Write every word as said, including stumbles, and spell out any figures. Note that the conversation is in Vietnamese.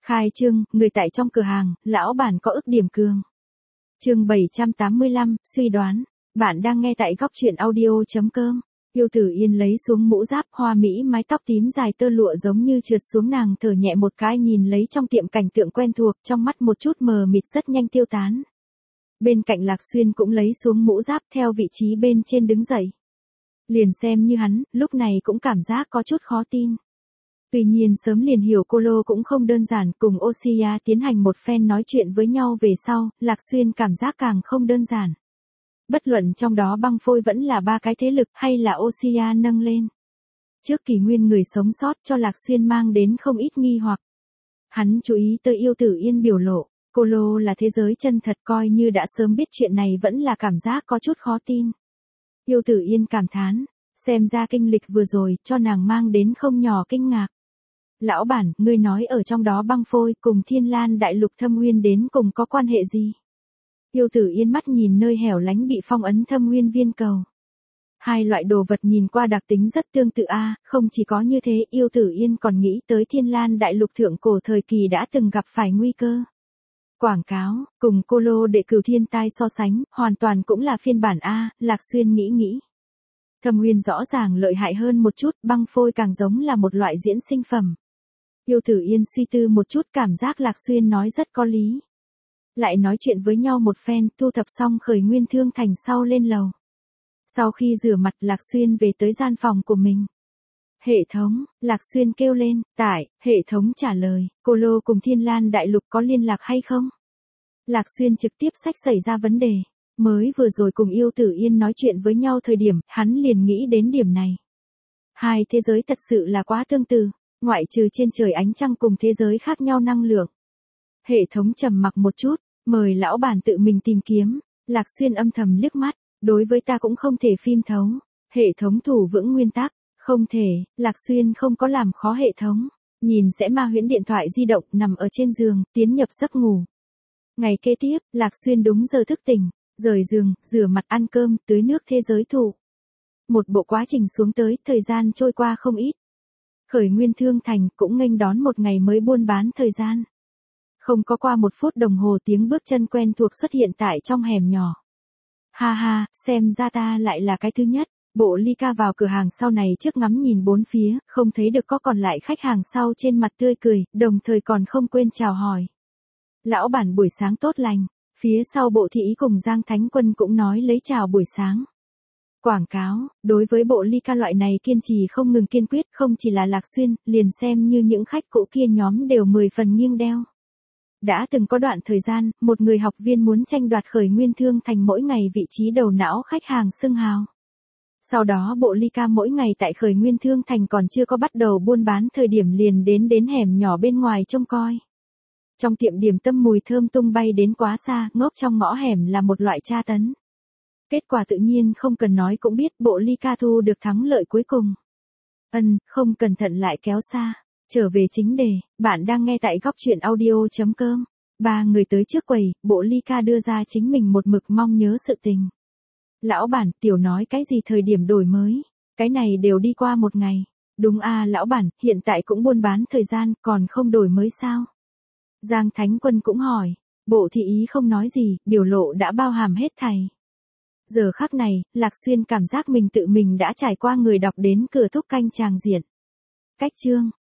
Khai trương, người tại trong cửa hàng, lão bản có ức điểm cường. Chương bảy trăm tám mươi lăm, suy đoán. Bạn đang nghe tại góc truyện audio chấm com. Yêu Tử Yên lấy xuống mũ giáp, hoa mỹ mái tóc tím dài tơ lụa giống như trượt xuống, nàng thở nhẹ một cái nhìn lấy trong tiệm cảnh tượng quen thuộc, trong mắt một chút mờ mịt rất nhanh tiêu tán. Bên cạnh Lạc Xuyên cũng lấy xuống mũ giáp theo vị trí bên trên đứng dậy. Liền xem như hắn, lúc này cũng cảm giác có chút khó tin. Tuy nhiên sớm liền hiểu cô Lô cũng không đơn giản, cùng Osia tiến hành một phen nói chuyện với nhau về sau, Lạc Xuyên cảm giác càng không đơn giản. Bất luận trong đó băng phôi vẫn là ba cái thế lực hay là Osia nâng lên. Trước kỷ nguyên người sống sót cho Lạc Xuyên mang đến không ít nghi hoặc. Hắn chú ý tới Yêu Tử Yên biểu lộ, cô Lô là thế giới chân thật, coi như đã sớm biết chuyện này vẫn là cảm giác có chút khó tin. Yêu Tử Yên cảm thán, xem ra kinh lịch vừa rồi cho nàng mang đến không nhỏ kinh ngạc. Lão bản, ngươi nói ở trong đó băng phôi cùng Thiên Lan Đại Lục thâm nguyên đến cùng có quan hệ gì? Yêu Tử Yên mắt nhìn nơi hẻo lánh bị phong ấn thâm nguyên viên cầu. Hai loại đồ vật nhìn qua đặc tính rất tương tự a, à, không chỉ có như thế, Yêu Tử Yên còn nghĩ tới Thiên Lan Đại Lục thượng cổ thời kỳ đã từng gặp phải nguy cơ. Quảng cáo, cùng cô Lô đệ cửu thiên tai so sánh, hoàn toàn cũng là phiên bản A, Lạc Xuyên nghĩ nghĩ. Thâm nguyên rõ ràng lợi hại hơn một chút, băng phôi càng giống là một loại diễn sinh phẩm. Yêu Tử Yên suy tư một chút, cảm giác Lạc Xuyên nói rất có lý. Lại nói chuyện với nhau một phen, thu thập xong Khởi Nguyên Thương Thành sau lên lầu. Sau khi rửa mặt, Lạc Xuyên về tới gian phòng của mình. Hệ thống, Lạc Xuyên kêu lên, tải, hệ thống trả lời, cô Lô cùng Thiên Lan Đại Lục có liên lạc hay không? Lạc Xuyên trực tiếp sách xảy ra vấn đề. Mới vừa rồi cùng Yêu Tử Yên nói chuyện với nhau thời điểm, hắn liền nghĩ đến điểm này. Hai thế giới thật sự là quá tương tự, ngoại trừ trên trời ánh trăng cùng thế giới khác nhau năng lượng. Hệ thống trầm mặc một chút, mời lão bản tự mình tìm kiếm. Lạc Xuyên âm thầm liếc mắt, đối với ta cũng không thể phim thấu. Hệ thống thủ vững nguyên tắc, không thể, Lạc Xuyên không có làm khó hệ thống. Nhìn sẽ ma huyễn điện thoại di động, nằm ở trên giường, tiến nhập giấc ngủ. Ngày kế tiếp, Lạc Xuyên đúng giờ thức tỉnh, rời giường, rửa mặt, ăn cơm, tưới nước thế giới thụ. Một bộ quá trình xuống tới, thời gian trôi qua không ít. Khởi Nguyên Thương Thành cũng nghênh đón một ngày mới buôn bán thời gian. Không có qua một phút đồng hồ, tiếng bước chân quen thuộc xuất hiện tại trong hẻm nhỏ. Ha ha, xem ra ta lại là cái thứ nhất. Bộ Ly Ca vào cửa hàng sau này trước ngắm nhìn bốn phía, không thấy được có còn lại khách hàng sau, trên mặt tươi cười, đồng thời còn không quên chào hỏi. Lão bản buổi sáng tốt lành. Phía sau Bộ Thị Ý cùng Giang Thánh Quân cũng nói lấy chào buổi sáng. Quảng cáo, đối với Bộ Ly Ca loại này kiên trì không ngừng kiên quyết, không chỉ là Lạc Xuyên, liền xem như những khách cũ kia nhóm đều mười phần nghiêng đeo. Đã từng có đoạn thời gian, một người học viên muốn tranh đoạt Khởi Nguyên Thương Thành mỗi ngày vị trí đầu não khách hàng xưng hào. Sau đó Bộ Ly Ca mỗi ngày tại Khởi Nguyên Thương Thành còn chưa có bắt đầu buôn bán thời điểm liền đến đến hẻm nhỏ bên ngoài trông coi. Trong tiệm điểm tâm mùi thơm tung bay đến quá xa, ngốc trong ngõ hẻm là một loại tra tấn. Kết quả tự nhiên không cần nói cũng biết, Bộ Ly Ca thu được thắng lợi cuối cùng. Ân, không cẩn thận lại kéo xa. Trở về chính đề, bạn đang nghe tại góc truyện audio chấm com. Ba người tới trước quầy, Bộ Ly Ca đưa ra chính mình một mực mong nhớ sự tình. Lão bản, tiểu nói cái gì thời điểm đổi mới? Cái này đều đi qua một ngày. Đúng a, lão bản, hiện tại cũng buôn bán thời gian, còn không đổi mới sao? Giang Thánh Quân cũng hỏi. Bộ Thị Ý không nói gì, biểu lộ đã bao hàm hết thảy. Giờ khắc này, Lạc Xuyên cảm giác mình tự mình đã trải qua người đọc đến cửa thúc canh tràng diện. Cách chương.